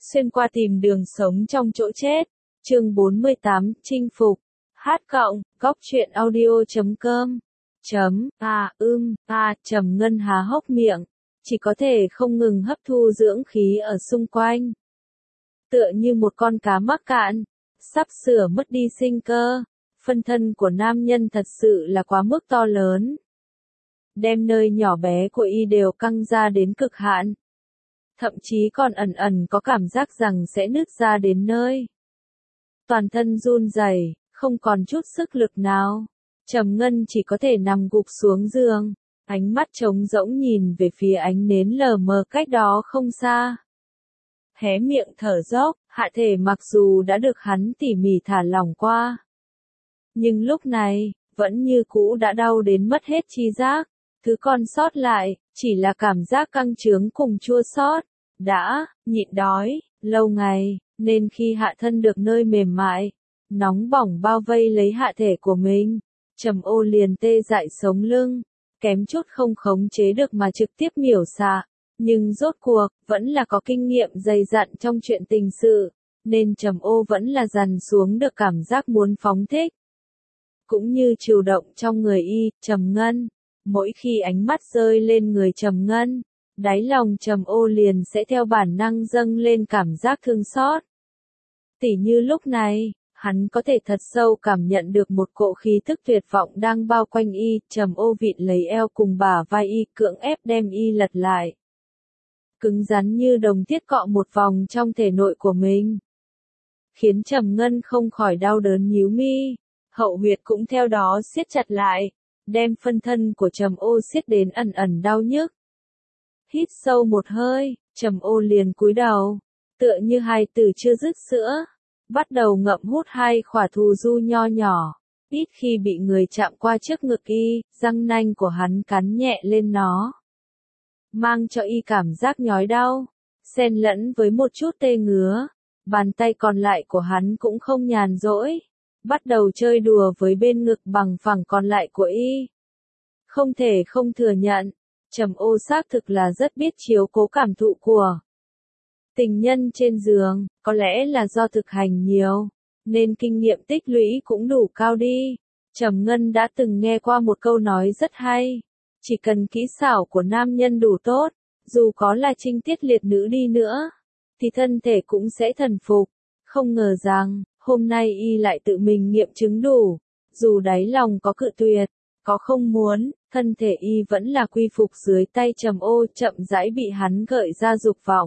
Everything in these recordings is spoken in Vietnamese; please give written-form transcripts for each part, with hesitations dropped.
xuyên qua tìm đường sống trong chỗ chết. Chương 48, chinh phục. Góc chuyện audio.com Trầm Ngân há hốc miệng, chỉ có thể không ngừng hấp thu dưỡng khí ở xung quanh. Tựa như một con cá mắc cạn, sắp sửa mất đi sinh cơ, phân thân của nam nhân thật sự là quá mức to lớn. Đem nơi nhỏ bé của y đều căng ra đến cực hạn. Thậm chí còn ẩn ẩn có cảm giác rằng sẽ nứt ra đến nơi. Toàn thân run rẩy, không còn chút sức lực nào. Trầm Ngân chỉ có thể nằm gục xuống giường, ánh mắt trống rỗng nhìn về phía ánh nến lờ mờ cách đó không xa. Hé miệng thở dốc, hạ thể mặc dù đã được hắn tỉ mỉ thả lỏng qua. Nhưng lúc này, vẫn như cũ đã đau đến mất hết tri giác. Thứ còn sót lại, chỉ là cảm giác căng trướng cùng chua xót. Đã, nhịn đói, lâu ngày, nên khi hạ thân được nơi mềm mại, nóng bỏng bao vây lấy hạ thể của mình, Trầm Ô liền tê dại sống lưng, kém chút không khống chế được mà trực tiếp miểu xạ. Nhưng rốt cuộc, vẫn là có kinh nghiệm dày dặn trong chuyện tình sự, nên Trầm Ô vẫn là dằn xuống được cảm giác muốn phóng thích. Cũng như trừu động trong người y, Trầm Ngân, mỗi khi ánh mắt rơi lên người Trầm Ngân, đáy lòng Trầm Ô liền sẽ theo bản năng dâng lên cảm giác thương xót. Tỉ như lúc này, hắn có thể thật sâu cảm nhận được một cỗ khí tức tuyệt vọng đang bao quanh y, Trầm Ô vịn lấy eo cùng bả vai y, cưỡng ép đem y lật lại. Cứng rắn như đồng thiết cọ một vòng trong thể nội của mình. Khiến Trầm Ngân không khỏi đau đớn nhíu mi, hậu huyệt cũng theo đó siết chặt lại, đem phân thân của Trầm Ô siết đến ẩn ẩn đau nhức. Hít sâu một hơi, Trầm Ô liền cúi đầu, tựa như hài tử chưa dứt sữa, bắt đầu ngậm hút hai khỏa thù du nho nhỏ. Ít khi bị người chạm qua trước ngực y, răng nanh của hắn cắn nhẹ lên nó, mang cho y cảm giác nhói đau, xen lẫn với một chút tê ngứa. Bàn tay còn lại của hắn cũng không nhàn rỗi, bắt đầu chơi đùa với bên ngực bằng phẳng còn lại của y. Không thể không thừa nhận, Trầm Ô xác thực là rất biết chiếu cố cảm thụ của tình nhân trên giường, có lẽ là do thực hành nhiều, nên kinh nghiệm tích lũy cũng đủ cao đi. Trầm Ngân đã từng nghe qua một câu nói rất hay, chỉ cần kỹ xảo của nam nhân đủ tốt, dù có là trinh tiết liệt nữ đi nữa, thì thân thể cũng sẽ thần phục. Không ngờ rằng, hôm nay y lại tự mình nghiệm chứng đủ, dù đáy lòng có cự tuyệt, có không muốn, thân thể y vẫn là quy phục dưới tay Trầm Ô, chậm rãi bị hắn gợi ra dục vọng.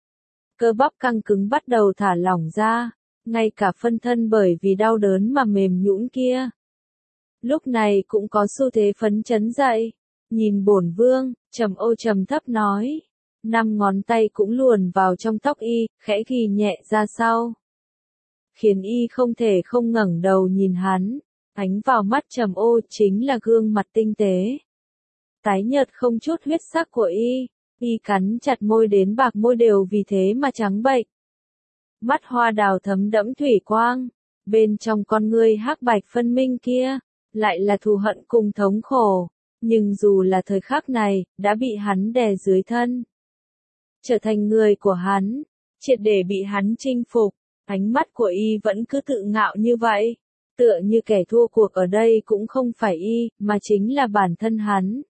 Cơ bắp căng cứng bắt đầu thả lỏng ra, ngay cả phân thân bởi vì đau đớn mà mềm nhũn kia. Lúc này cũng có xu thế phấn chấn dậy, nhìn bổn vương, Trầm Ô trầm thấp nói. 5 ngón tay cũng luồn vào trong tóc y, khẽ ghi nhẹ ra sau. Khiến y không thể không ngẩng đầu nhìn hắn, ánh vào mắt Trầm Ô chính là gương mặt tinh tế. Tái nhợt không chút huyết sắc của y cắn chặt môi đến bạc môi đều vì thế mà trắng bệch. Mắt hoa đào thấm đẫm thủy quang, bên trong con ngươi hắc bạch phân minh kia, lại là thù hận cùng thống khổ, nhưng dù là thời khắc này, đã bị hắn đè dưới thân. Trở thành người của hắn, triệt để bị hắn chinh phục, ánh mắt của y vẫn cứ tự ngạo như vậy, tựa như kẻ thua cuộc ở đây cũng không phải y, mà chính là bản thân hắn.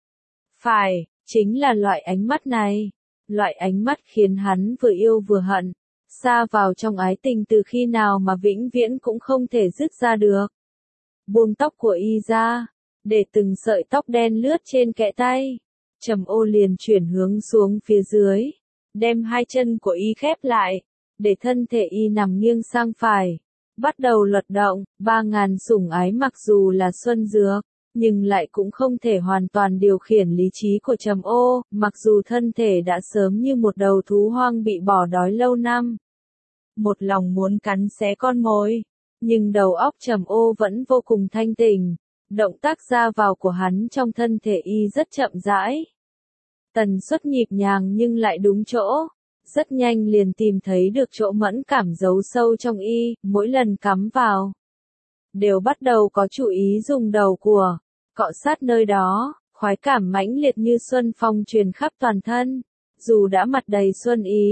Phải, chính là loại ánh mắt này, loại ánh mắt khiến hắn vừa yêu vừa hận, sa vào trong ái tình từ khi nào mà vĩnh viễn cũng không thể dứt ra được. Buông tóc của y ra, để từng sợi tóc đen lướt trên kẽ tay. Trầm Ô liền chuyển hướng xuống phía dưới, đem hai chân của y khép lại, để thân thể y nằm nghiêng sang phải, bắt đầu luật động. 3000 sủng ái mặc dù là xuân dược, nhưng lại cũng không thể hoàn toàn điều khiển lý trí của Trầm Ô, mặc dù thân thể đã sớm như một đầu thú hoang bị bỏ đói lâu năm. Một lòng muốn cắn xé con mồi, nhưng đầu óc Trầm Ô vẫn vô cùng thanh tỉnh. Động tác ra vào của hắn trong thân thể y rất chậm rãi. Tần suất nhịp nhàng nhưng lại đúng chỗ. Rất nhanh liền tìm thấy được chỗ mẫn cảm giấu sâu trong y, mỗi lần cắm vào. Đều bắt đầu có chủ ý dùng đầu của, cọ sát nơi đó, khoái cảm mãnh liệt như xuân phong truyền khắp toàn thân. Dù đã mặt đầy xuân ý,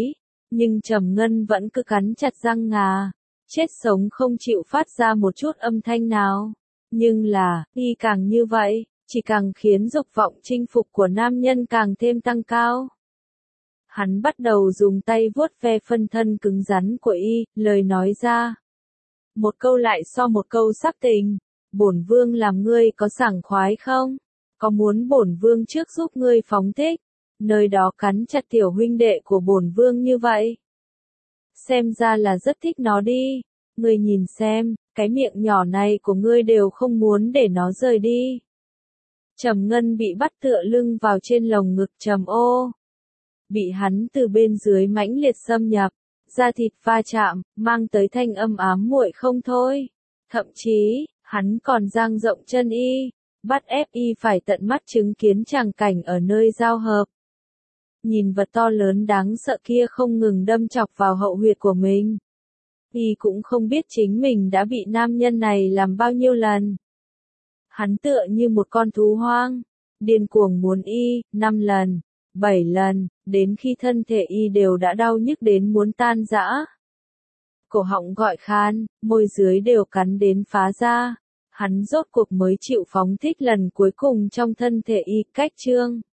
Nhưng Trầm Ngân vẫn cứ cắn chặt răng ngà, chết sống không chịu phát ra một chút âm thanh nào. Nhưng là, y càng như vậy, chỉ càng khiến dục vọng chinh phục của nam nhân càng thêm tăng cao. Hắn bắt đầu dùng tay vuốt ve phân thân cứng rắn của y, lời nói ra. Một câu lại so một câu sắc tình. Bổn vương làm ngươi có sảng khoái không? Có muốn bổn vương trước giúp ngươi phóng thích? Nơi đó cắn chặt tiểu huynh đệ của bổn vương như vậy. Xem ra là rất thích nó đi. Ngươi nhìn xem, cái miệng nhỏ này của ngươi đều không muốn để nó rời đi. Trầm Ngân bị bắt tựa lưng vào trên lồng ngực Trầm Ô. Bị hắn từ bên dưới mãnh liệt xâm nhập, da thịt va chạm, mang tới thanh âm ám muội không thôi. Thậm chí, hắn còn dang rộng chân y, bắt ép y phải tận mắt chứng kiến tràng cảnh ở nơi giao hợp. Nhìn vật to lớn đáng sợ kia không ngừng đâm chọc vào hậu huyệt của mình. Y cũng không biết chính mình đã bị nam nhân này làm bao nhiêu lần. Hắn tựa như một con thú hoang, điên cuồng muốn y, 5 lần, 7 lần, đến khi thân thể y đều đã đau nhức đến muốn tan rã. Cổ họng gọi khan, môi dưới đều cắn đến phá ra. Hắn rốt cuộc mới chịu phóng thích lần cuối cùng trong thân thể y, cách chương.